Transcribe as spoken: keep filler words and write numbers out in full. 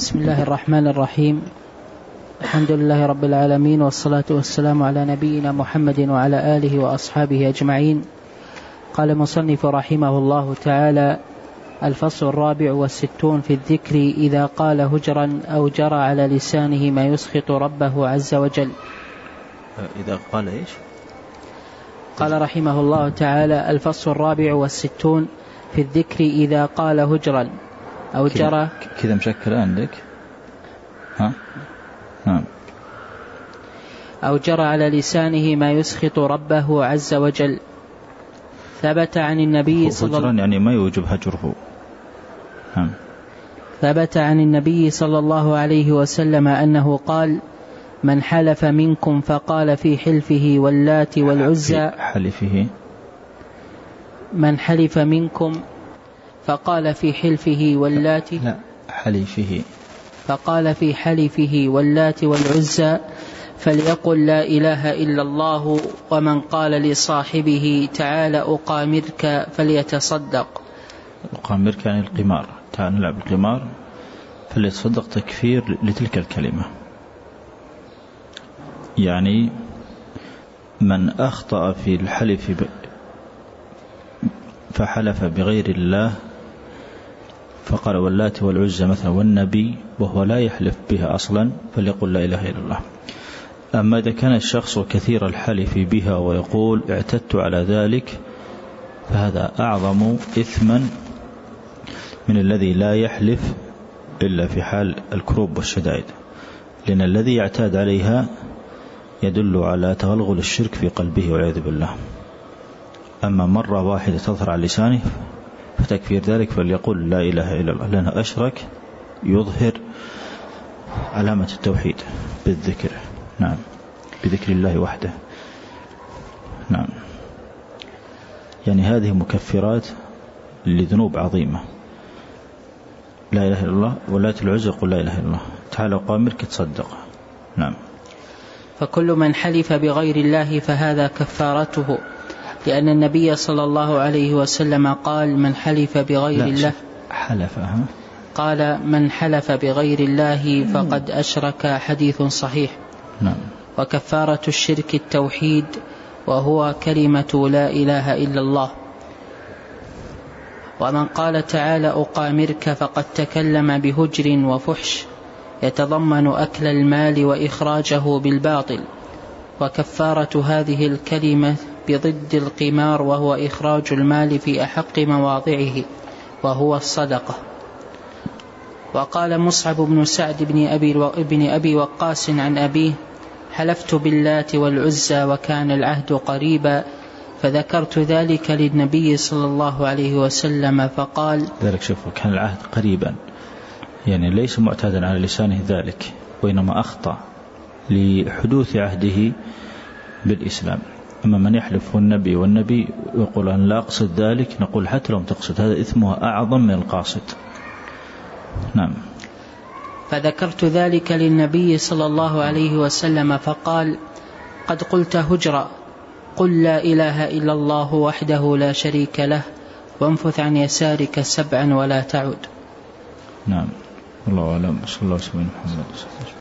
بسم الله الرحمن الرحيم. الحمد لله رب العالمين، والصلاة والسلام على نبينا محمد وعلى آله وأصحابه أجمعين. قال مصنف رحمه الله تعالى: الفصل الرابع والستون في الذكر إذا قال هجرا أو جرى على لسانه ما يسخط ربه عز وجل. إذا قال إيش؟ قال رحمه الله تعالى: الفصل الرابع والستون في الذكر إذا قال هجرا أو جرى. كذا مشكل عندك؟ ها؟ نعم. أو جرى على لسانه ما يسخط ربه عز وجل. ثبت عن النبي صلى الله يعني ما يوجب هجره. ها. ثبت عن النبي صلى الله عليه وسلم أنه قال: من حلف منكم فقال في حلفه واللات والعزى حلفه من حلف منكم فقال في حلفه واللات لا حلفه فقال في حلفه واللات والعزى فليقل لا إله إلا الله، ومن قال لصاحبه تعال أقامرك فليتصدق. أقامرك يعني القمار، تعال نلعب القمار، فليتصدق تكفير لتلك الكلمة. يعني من أخطأ في الحلف ب... فحلف بغير الله فقال واللات والعزى مثلا والنبي وهو لا يحلف بها أصلا فليقول لا إله إلا الله. أما إذا كان الشخص كثير الحلف بها ويقول اعتدت على ذلك فهذا أعظم إثما من الذي لا يحلف إلا في حال الكروب والشدائد، لأن الذي يعتاد عليها يدل على تغلغل الشرك في قلبه والعياذ بالله. أما مرة واحدة تظهر على لسانه فتكفير ذلك فليقول لا إله إلا الله، لأنه أشرك يظهر علامة التوحيد بالذكر. نعم، بذكر الله وحده. نعم، يعني هذه مكفرات لذنوب عظيمة. لا إله إلا الله واللات العزى قل لا إله إلا الله، تعالى أقامرك تصدق. نعم. فكل من حلف بغير الله فهذا كفارته، لأن النبي صلى الله عليه وسلم قال: من حلف بغير الله حلف ها؟ قال: من حلف بغير الله فقد أشرك. حديث صحيح. نعم. وكفارة الشرك التوحيد، وهو كلمة لا إله إلا الله. ومن قال تعالى أقامرك فقد تكلم بهجر وفحش يتضمن أكل المال وإخراجه بالباطل. وكفارة هذه الكلمة بضد القمار، وهو إخراج المال في أحق مواضعه، وهو الصدقة. وقال مصعب بن سعد بن أبي, بن أبي وقاص عن أبيه: حلفت باللات والعزى وكان العهد قريبا، فذكرت ذلك للنبي صلى الله عليه وسلم فقال. ذلك شوفوا كان العهد قريبا، يعني ليس معتادا على لسانه ذلك، وإنما أخطأ لحدوث عهده بالإسلام. أما من يحلف النبي والنبي يقول أن لا أقصد ذلك، نقول حتى لو تقصد هذا إثمها أعظم من القاصد. نعم. فذكرت ذلك للنبي صلى الله عليه وسلم فقال: قد قلت هجرا، قل لا إله إلا الله وحده لا شريك له، وانفث عن يسارك سبعا ولا تعد. نعم. الله أعلم. صلى الله عليه وسلم.